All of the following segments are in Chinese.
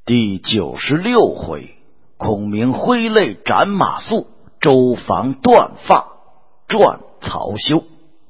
第96回，孔明挥泪斩马谡，周防断发传曹休。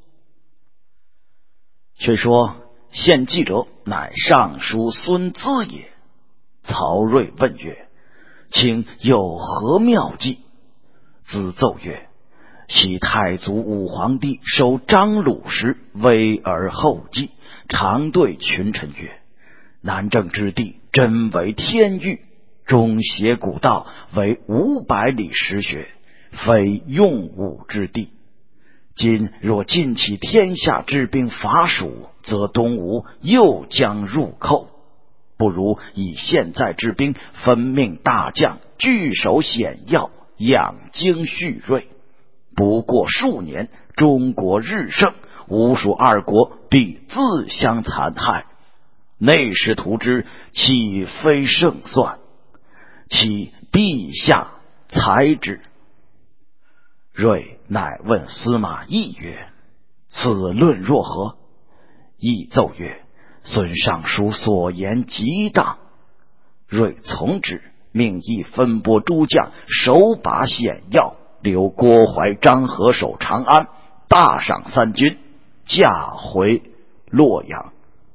却说献计者乃尚书孙资也。曹睿问曰：请有何妙计？资奏曰：昔太祖武皇帝收张鲁时，威而后继，常对群臣曰：南郑之地，真为天域，中邪古道，为500里实学，非用武之地。今若尽起天下之兵伐蜀，则东吴又将入寇，不如以现在之兵分命大将，据守险要，养精蓄锐。不过数年，中国日盛，吴蜀2国必自相残害。内史图之，岂非胜算？其陛下裁之。睿乃问司马懿曰：此论若何？懿奏曰：孙尚书所言极当。睿从之，命懿分拨诸将，手把险要，留郭淮、张合守长安，大赏3军，驾回洛阳。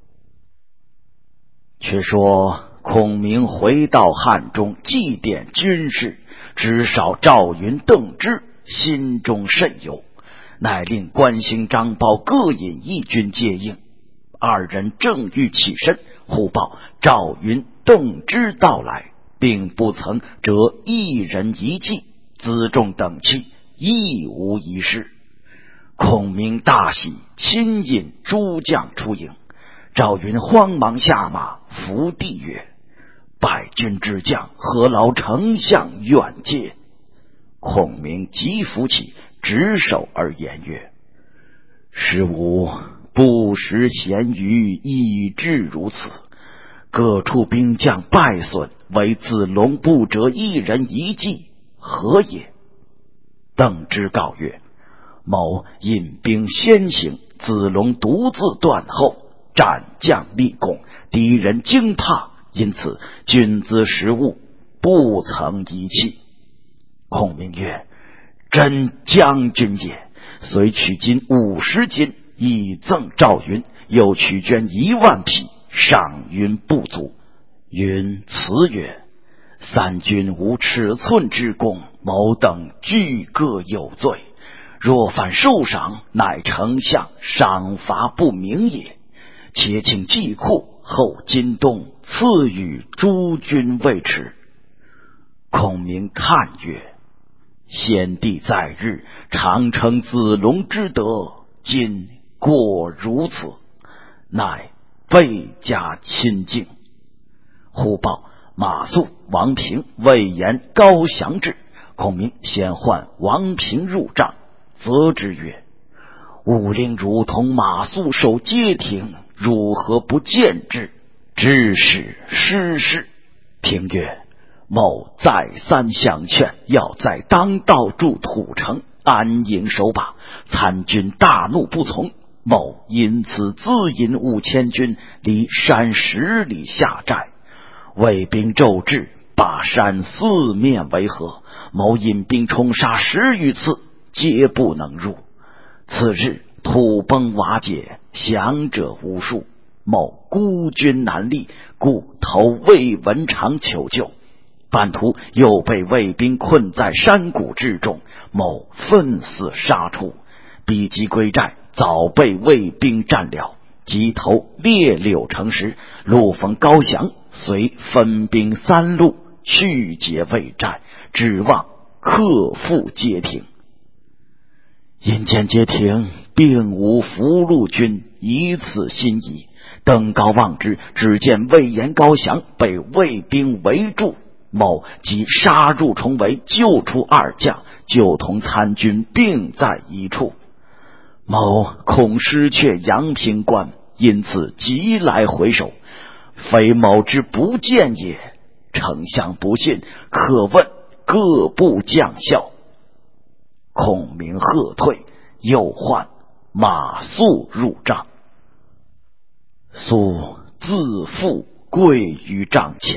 却说孔明回到汉中，祭奠军士，只少赵云、邓芝，心中甚忧，乃令关兴、张苞各引1军接应。2人正欲起身，忽报赵云、邓芝到来，并不曾折1人1骑，辎重等器亦无一事。孔明大喜，亲引诸将出迎。赵云慌忙下马，伏地曰：败军之将，何劳丞相远接？孔明即扶起，执手而言曰：时吾不识贤愚，以致如此。各处兵将败损，唯子龙不折1人1骑，何也？邓芝告曰：某引兵先行，子龙独自断后，斩将立功，敌人惊怕，因此军资食物不曾遗弃。孔明曰：真将军也！遂取金50斤，以赠赵云，又取绢10000匹，赏云不足。云辞曰：3军无尺寸之功，某等俱各有罪，若反受赏，乃丞相赏罚不明也。且请祭库，后今冬赐予诸军未迟。孔明叹曰：先帝在日，常称子龙之德，今过如此，乃倍加亲敬。忽报马谡、王平、魏延、高翔至。孔明先唤王平入帐，责之曰：吾令汝同马谡守街亭，如何不见之？致使失事。平曰：某再三相劝，要在当道筑土城，安营守把，参军大怒不从，某因此自引5000军，离山10里下寨。魏兵骤至，把山4面围合，某引兵冲杀10余次，皆不能入。次日土崩瓦解，降者无数，某孤军难立，故投魏文长求救。半途又被魏兵困在山谷之中，某奋死杀出，逼急归寨，早被魏兵占了。即投烈柳城时，路逢高翔，遂分兵3路，去劫魏寨，指望克复街亭。因见街亭并无俘虏军，以此心疑，登高望之，只见魏延、高翔被魏兵围住。某即杀入重围，救出2将，就同参军并在一处。某恐失却阳平关，因此急来回首，非某之不见也。丞相不信，可问各部将校。孔明喝退，又唤马谡入帐。谡自负跪于帐前，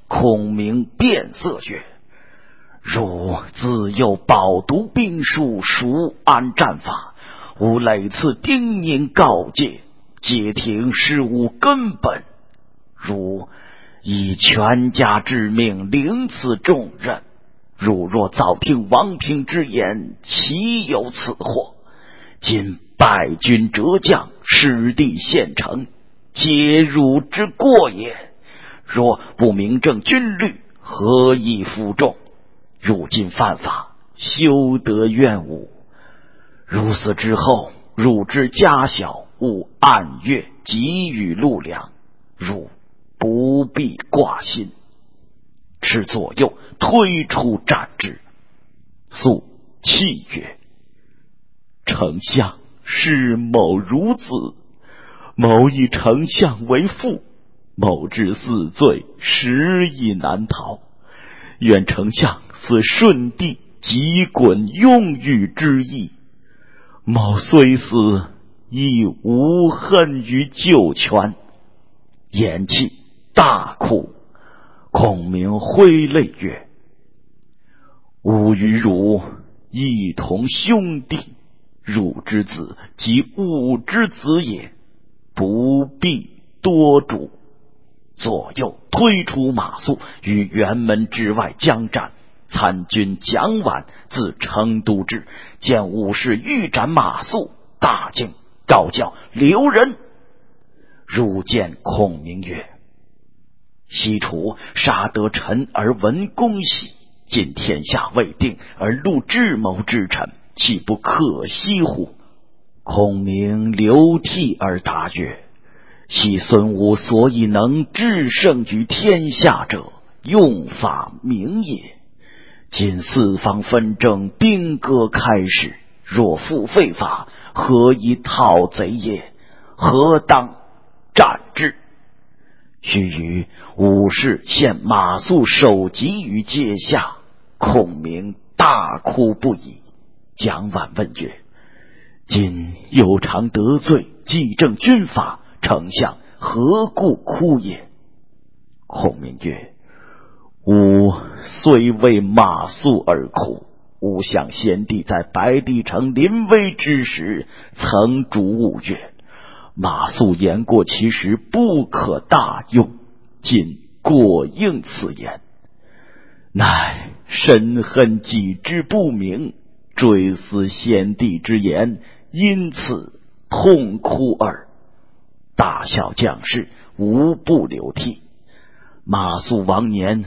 孔明变色曰：汝自幼饱读兵书，熟谙战法，吾累次叮咛告诫，街亭事务根本，汝以全家之命领此重任，汝若早听王平之言，岂有此祸？今败军折将，失地陷城，皆汝之过也。若不明正军律，何以服众？汝今犯法，休得怨吾。如此之后，汝之家小，勿按月给予禄粮，汝不必挂心。持左右推出斩之。肃泣曰：丞相视某孺子，某以丞相为父，某之死罪，实亦难逃。愿丞相似舜帝急滚拥玉之意，某虽死，亦无恨于旧权。言讫，大哭。孔明挥泪曰：吾与汝一同兄弟，汝之子即吾之子也，不必多嘱。左右推出马谡，于辕门之外将战。参军蒋琬自成都至，见武士欲斩马谡，大惊，告教留人。入见孔明曰：西楚杀得臣而闻公喜，今天下未定，而戮智谋之臣，岂不可惜乎？孔明流涕而答曰：昔孙武所以能制胜于天下者，用法明也。今四方纷争，兵戈开始，若复废法，何以讨贼也？何当斩之？须臾，武士献马谡首级于阶下。孔明大哭不已。蒋琬问曰：今有常得罪，既正军法，丞相何故哭也？孔明曰：吾虽为马谡而哭，吾想先帝在白帝城临危之时，曾嘱吾曰：马谡言过其实，不可大用。今过应此言，乃深恨己之不明，追思先帝之言，因此痛哭耳。大小将士无不流涕。马谡亡年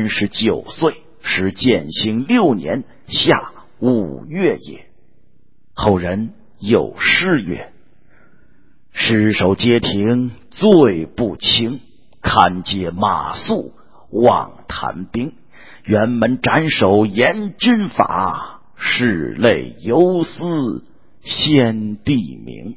39岁，时建兴6年夏5月也。后人有诗曰：尸首街亭罪不轻，堪解马谡望谈兵。辕门斩首严军法，拭泪犹思先帝名。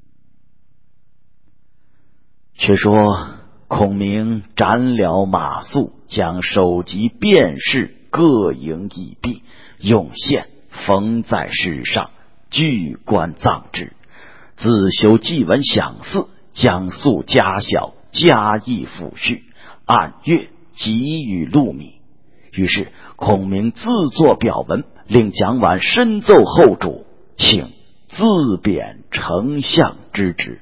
却说孔明斩了马谡，将首级便士各营一璧，用线缝在尸上，具棺葬之。自修祭文享祀，将粟家小，加以抚恤，按月给予禄米。于是孔明自作表文，令蒋琬深奏后主，请自贬丞相之职。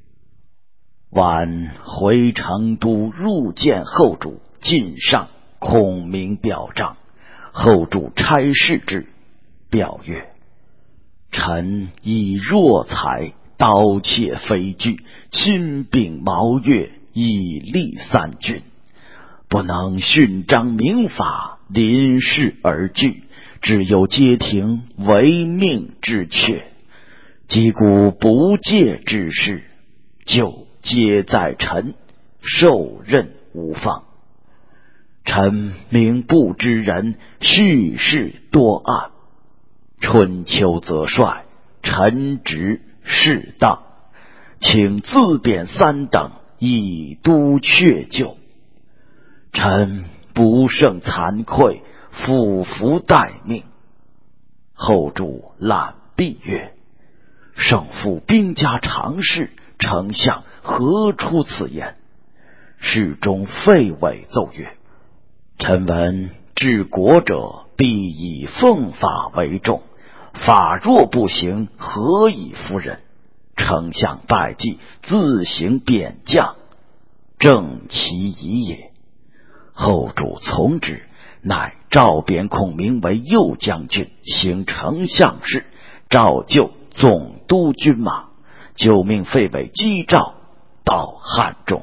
琬回成都，入见后主，进上孔明表彰。后主差事之，表曰：臣以弱才，刀切非锯，亲秉毛越，以立三军，不能训章明法，临事而惧，只有街亭违命之阙，击鼓不戒之事，就皆在臣，受任无妨。臣明不知人，叙事多案，春秋则帅，臣职适当，请自贬3等，以督阙旧。臣不胜惭愧，俯伏待命。后主览毕曰：胜负兵家常事，丞相何出此言？侍中费伟奏曰： 臣闻治国者必以奉法为重，法若不行，何以服人？丞相拜祭，自行贬降，正其宜也。后主从之，乃诏贬孔明为右将军，行丞相事，诏就总督军马，就命费为击诏到汉中。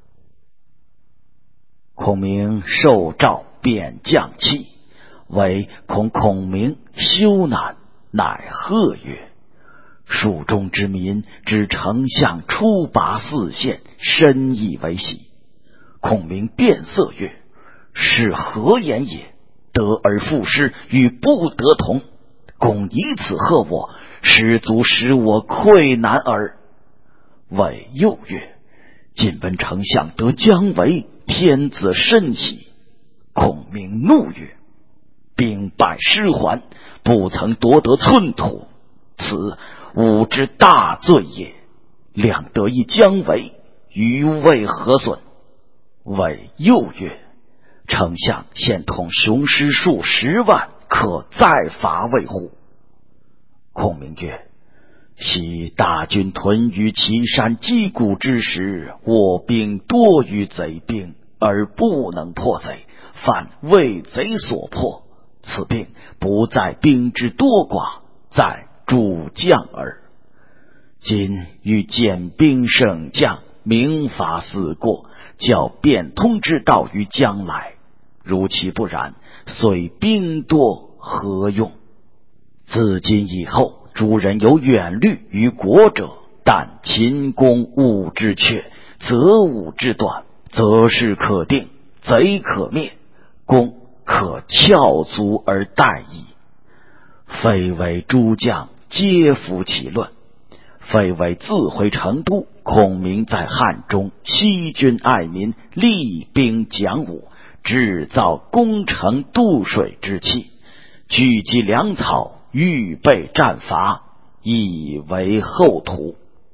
孔明受诏贬将期，唯恐孔明羞赧，乃贺曰：蜀中之民知丞相出拔四县，深以为喜。孔明变色曰：是何言也？得而复失，与不得同，公以此贺我，实足使我愧难耳。韦又曰：今闻丞相得姜维，天子甚喜。孔明怒曰：兵败失还，不曾夺得寸土，此吾之大罪也。两得一姜维，余为何损？韦又曰：丞相现统雄师数10万，可再伐魏乎？孔明曰：昔大军屯于岐山击鼓之时，我兵多于贼兵，而不能破贼，反为贼所破。此病不在兵之多寡，在主将耳。今欲减兵胜将，明法思过，较变通之道于将来。如其不然，虽兵多何用？自今以后，诸人有远虑于国者，但秦公勿之阙，则武之短，则事可定，贼可灭，公可翘足而待矣。非为诸将皆服其论，非为自回成都，孔明在汉中惜君爱民，厉兵讲武，制造攻城渡水之器，聚集粮草，预备战伐，以为后图。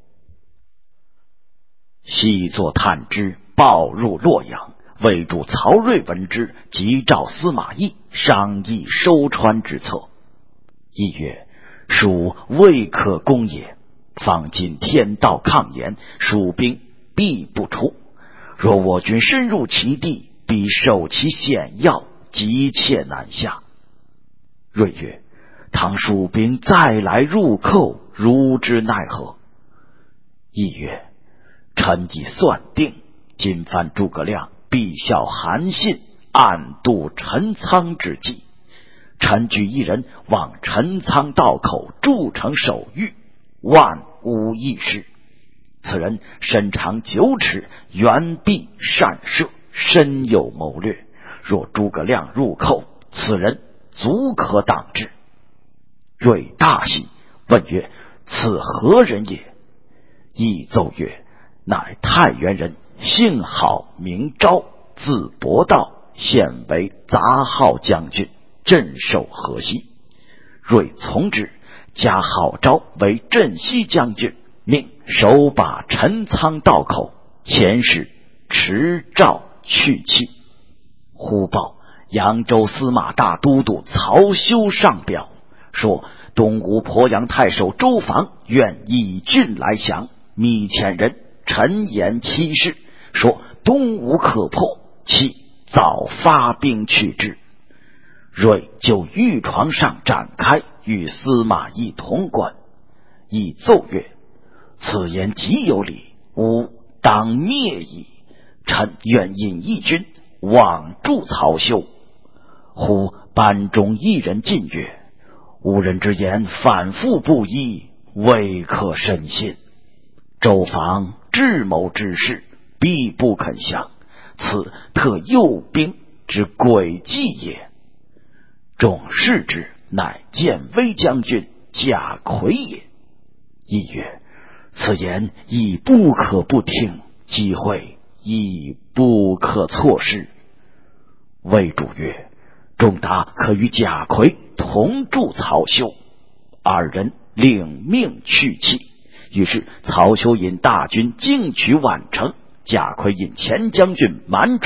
细作探知，报入洛阳。魏主曹睿闻之，即召司马懿商议收川之策。懿曰：蜀未可攻也，方今天道抗严，蜀兵必不出。若我军深入其地，必守其险要，急切难下。睿曰：倘蜀兵再来入寇，如之奈何？懿曰：臣已算定，今番诸葛亮必效韩信暗度陈仓之计，臣举一人往陈仓道口筑城守御，万无一失。此人身长9尺，圆臂善射，深有谋略。若诸葛亮入寇，此人足可挡之。睿大喜，问曰：此何人也？懿奏曰：乃太原人，姓郝名昭，字伯道，现为杂号将军，镇守河西。睿从之，加郝昭为镇西将军，命守把陈仓道口，遣使持诏去气。忽报扬州司马大都督曹休上表，说东吴鄱阳太守周防愿以郡来降，密遣人陈言欺事，说东吴可破，其早发兵去之。睿就御床上展开，与司马懿同观。懿奏曰：此言极有理，吾当灭矣。臣愿引义军往助曹休。忽班中一人进曰：吾人之言反复不一，未可深信。周防智谋之士，必不肯降，此特诱兵之诡计也。众视之，乃建威将军贾逵也。懿曰：此言亦不可不听，机会亦不可错失。魏主曰：仲达可与贾逵同助曹休。二人领命去气。于是曹休引大军进取宛城，贾逵引前将军满宠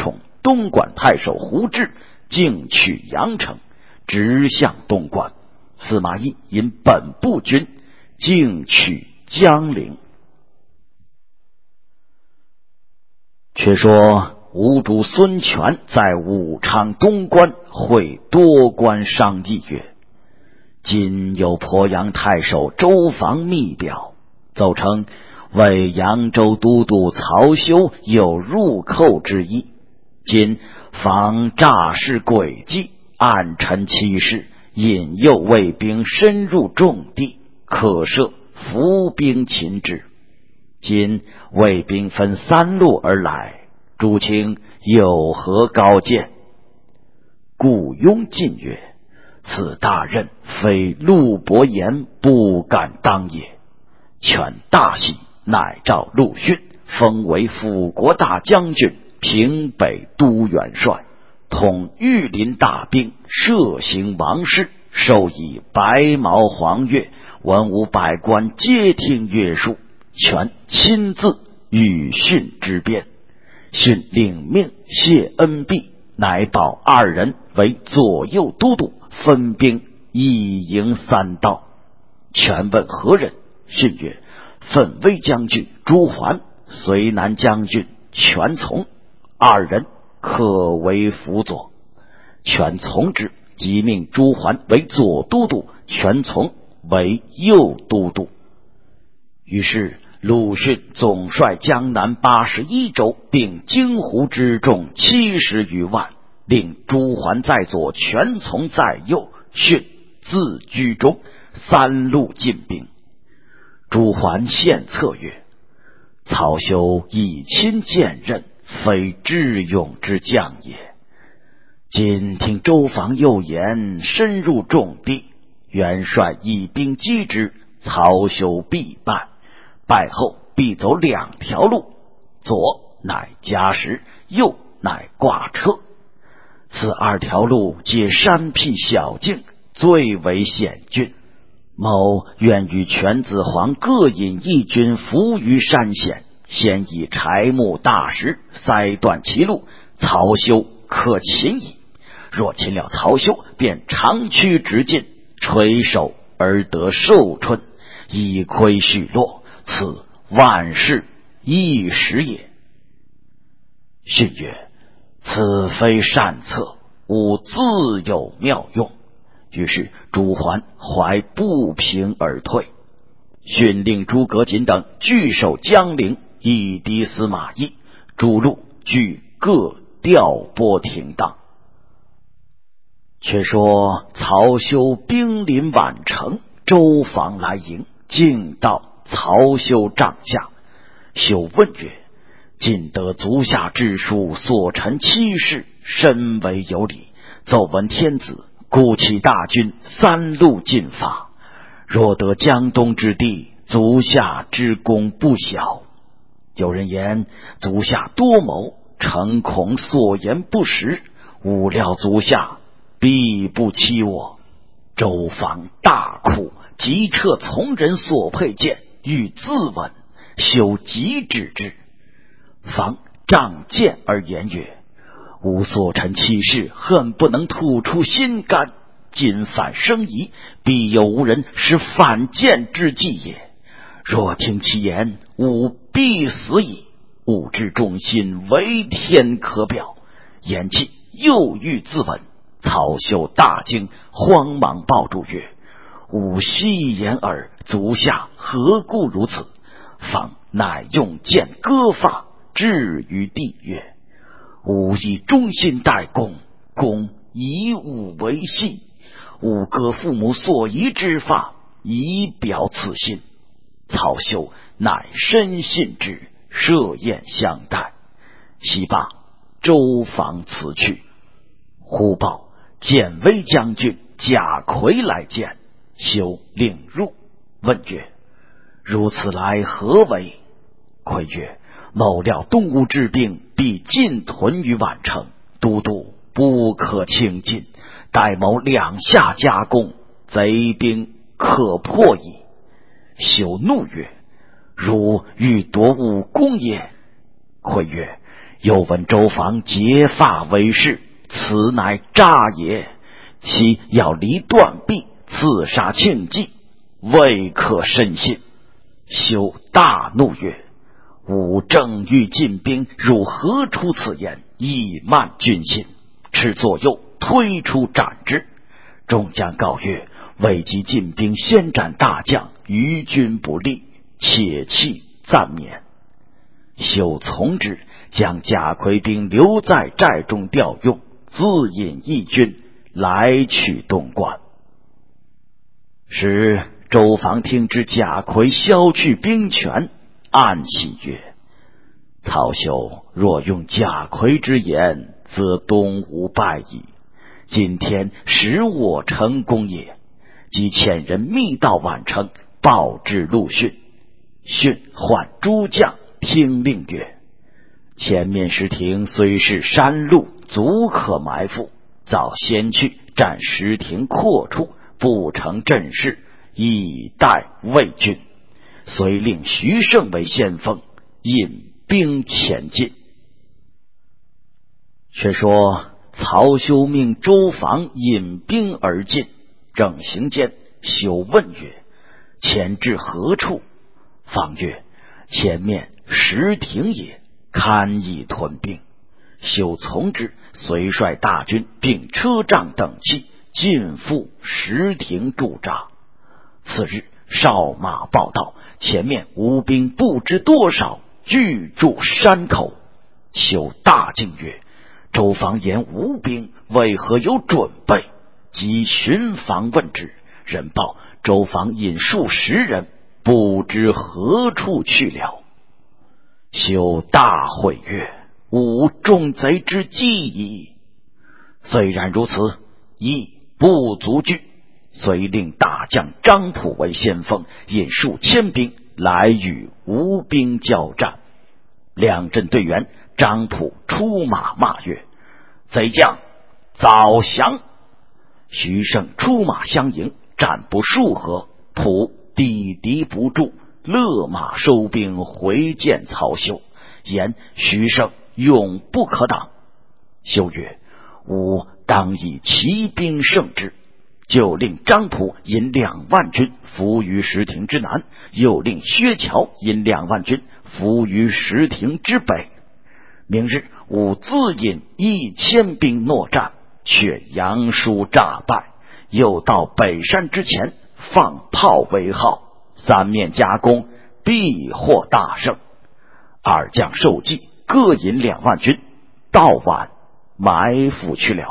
东莞太守胡志径取阳城，直向东莞。司马懿引本部军径取江陵。却说吴主孙权在武昌东关会多官商议曰：今有鄱阳太守周防密表，奏称为扬州都督曹休有入寇之意，今防诈事诡计，暗陈欺事，引诱卫兵深入重地，可设伏兵擒之。今卫兵分3路而来，诸卿有何高见？顾雍进曰：此大任非陆伯言不敢当也。权大喜，乃召陆逊，封为辅国大将军、平北都元帅，统御林大兵，摄行王事，授以白毛黄钺，文武百官皆听约束。权亲自与逊之辩，逊领命谢恩毕，乃保2人为左右都督，分兵一营3道。权问何人？逊曰：奋威将军朱桓，绥南将军权从，2人可为辅佐。权从之，即命朱桓为左都督，权从为右都督。于是鲁迅总率江南81州，并荆湖之众70余万，令朱桓在左，权从在右，逊自居中，3路进兵。朱桓献策曰：曹休以亲见任，非智勇之将也。今听周防诱言，深入重地，元帅以兵击之，曹休必败。败后必走2条路，左乃加石，右乃挂车。此2条路皆山僻小径，最为险峻。某愿与权子黄各引一军伏于山险，先以柴木大石塞断其路，曹休可擒矣。若擒了曹休，便长驱直进，垂首而得寿春，以亏续落，此万事一时也。逊曰：此非善策，吾自有妙用。于是朱桓怀不平而退。逊令诸葛瑾等据守江陵，以敌司马懿。诸路俱各调拨停当。却说曹休兵临宛城，周防来迎，径到曹休帐下。休问曰：今得足下之书，所陈欺事，深为有理。奏闻天子鼓起大军3路进发，若得江东之地，足下之功不小。有人言足下多谋，诚恐所言不实，吾料足下必不欺我。周防大哭，即撤从人所佩剑，欲自刎。休即止之。防仗剑而言曰：吾所陈欺事，恨不能吐出心肝，今反生疑，必有无人使反间之计也。若听其言，吾必死矣。吾之忠心，为天可表。言讫，又欲自刎。曹休大惊，慌忙抱住曰：吾戏言耳，足下何故如此？方乃用剑割发，置于地曰：吾以忠心待公，公以吾为戏，吾割父母所遗之发，以表此心。曹休乃深信之，设宴相待。夕罢，周防辞去。忽报建威将军贾逵来见，休令入，问曰：如此来何为？逵曰：某料东吴之兵必进屯于宛城，都督不可轻进，待某2下夹攻，贼兵可破矣。休怒曰：如欲夺吾功也？逵曰： 又闻周防结发为誓，此乃诈也。昔要离断臂，刺杀庆忌，未可深信。休大怒曰：吾正欲进兵，汝何出此言，以慢军心？持左右推出斩之。众将告曰：未及进兵，先斩大将，于军不利，且弃暂免。休从之，将贾逵兵留在寨中调用，自引义军来取东关。时周防听知贾逵削去兵权，暗喜曰：曹兄若用贾逵之言，则东吴败矣。今天使我成功也。即遣人密到宛城，报至陆逊。逊唤诸将听令曰：前面石亭虽是山路，足可埋伏，早先去占石亭阔处，不成阵势，以待魏军。遂令徐盛为先锋，引兵前进。却说曹休命周防引兵而进，正行间，休问曰：前至何处？方曰：前面石亭也，堪以屯兵。休从之，遂率大军并车仗等器，尽赴石亭驻扎。次日哨马报道，前面吴兵不知多少，聚驻山口。休大惊曰：周防言吴兵为何有准备？即巡防问之，人报周防引数十人，不知何处去了。休大悔曰：吾中贼之计矣。虽然如此，亦不足惧，遂令大将张普为先锋，引数千兵来与吴兵交战。两阵对员，张普出马骂曰：贼将早降！徐盛出马相迎，战不数合，普抵敌不住，勒马收兵回见曹休，言徐盛永不可挡。休曰：吾当以骑兵胜之。就令张普引2万军伏于石亭之南，又令薛乔引2万军伏于石亭之北。明日吾自引1000兵搦战，却杨叔诈败，又到北山之前放炮为号，3面夹攻，必获大胜。二将受计，各引2万军，到晚埋伏去了。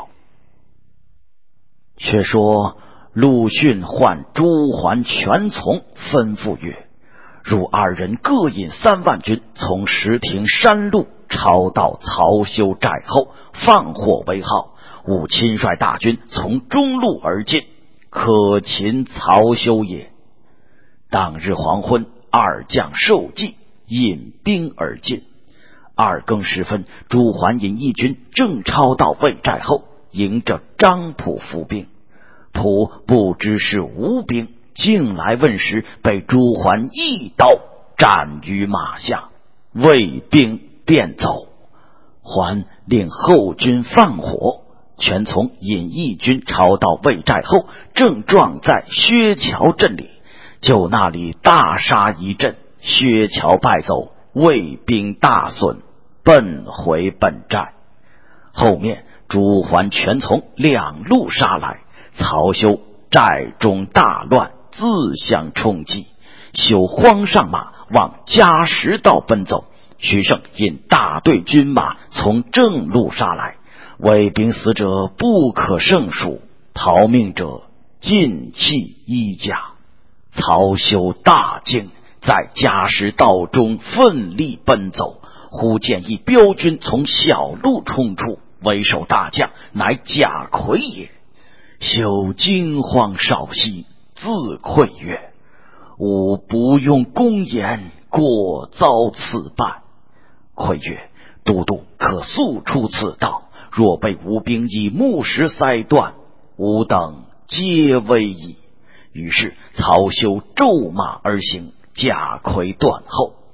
却说陆逊唤朱桓、全从，吩咐曰：汝二人各引3万军，从石亭山路抄到曹休寨后，放火为号，吾亲率大军从中路而进，可擒曹休也。当日黄昏，二将受计，引兵而进。2更时分，朱桓引义军正抄到魏寨后，迎着张普伏兵。普不知是吴兵，进来问时，被朱桓一刀斩于马下，魏兵便走。桓令后军放火，全从引义军抄到魏寨后，正撞在薛桥阵里，就那里大杀一阵，薛桥败走，魏兵大损，奔回本寨。后面朱桓、全从2路杀来，曹休寨中大乱，自相冲击。休慌上马，往嘉实道奔走。徐盛引大队军马从正路杀来，魏兵死者不可胜数，逃命者尽弃衣甲。曹休大惊，在嘉实道中奋力奔走，忽见一彪军从小路冲出，为首大将乃贾逵也。休惊慌少息，自愧曰：吾不用公言，果遭此败。逵曰：都督可速出此道，若被吴兵以木石塞断，吾等皆危矣。于是曹休骤马而行，贾逵断后。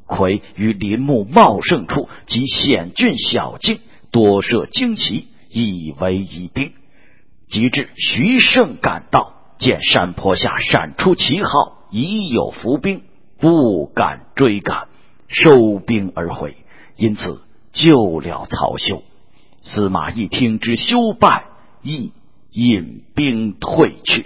魁于林木茂盛处及险峻小径多设旌旗，以为疑兵。及至徐盛赶到，见山坡下闪出旗号，已有伏兵，不敢追赶，收兵而回，因此救了曹休。司马懿听之休败，亦引兵退去。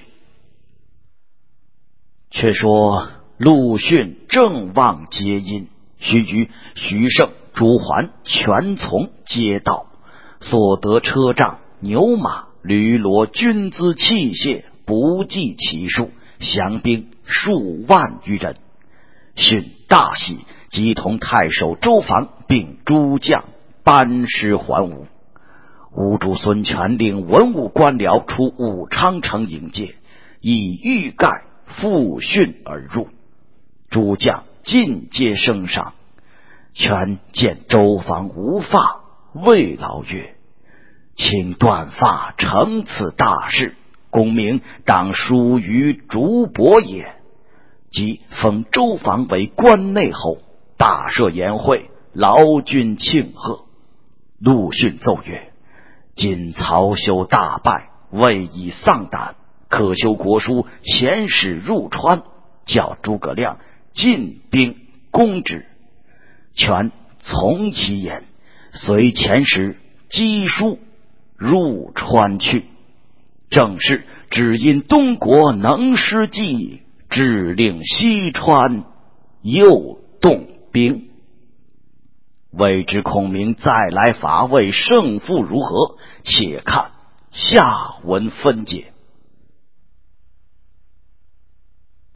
却说陆逊正望接应，须臾，徐盛、朱桓全从皆到，所得车仗、牛马、驴骡、军资器械不计其数，降兵数万余人。逊大喜，即同太守周防并诸将班师还吴。吴主孙权领文武官僚出武昌城迎接，以玉盖复训而入。诸将尽皆升赏。权见周防无发，慰劳曰：请断发成此大事，功名当属于主伯也。即封周防为关内侯，大设筵会，劳军庆贺。陆逊奏曰：今曹休大败，未以丧胆，可修国书，遣使入川，叫诸葛亮进兵攻之。权从其言，随遣使赍书入川去。正是只因东国能施计，致令西川又动兵。未知孔明再来伐魏，胜负如何？且看下文分解。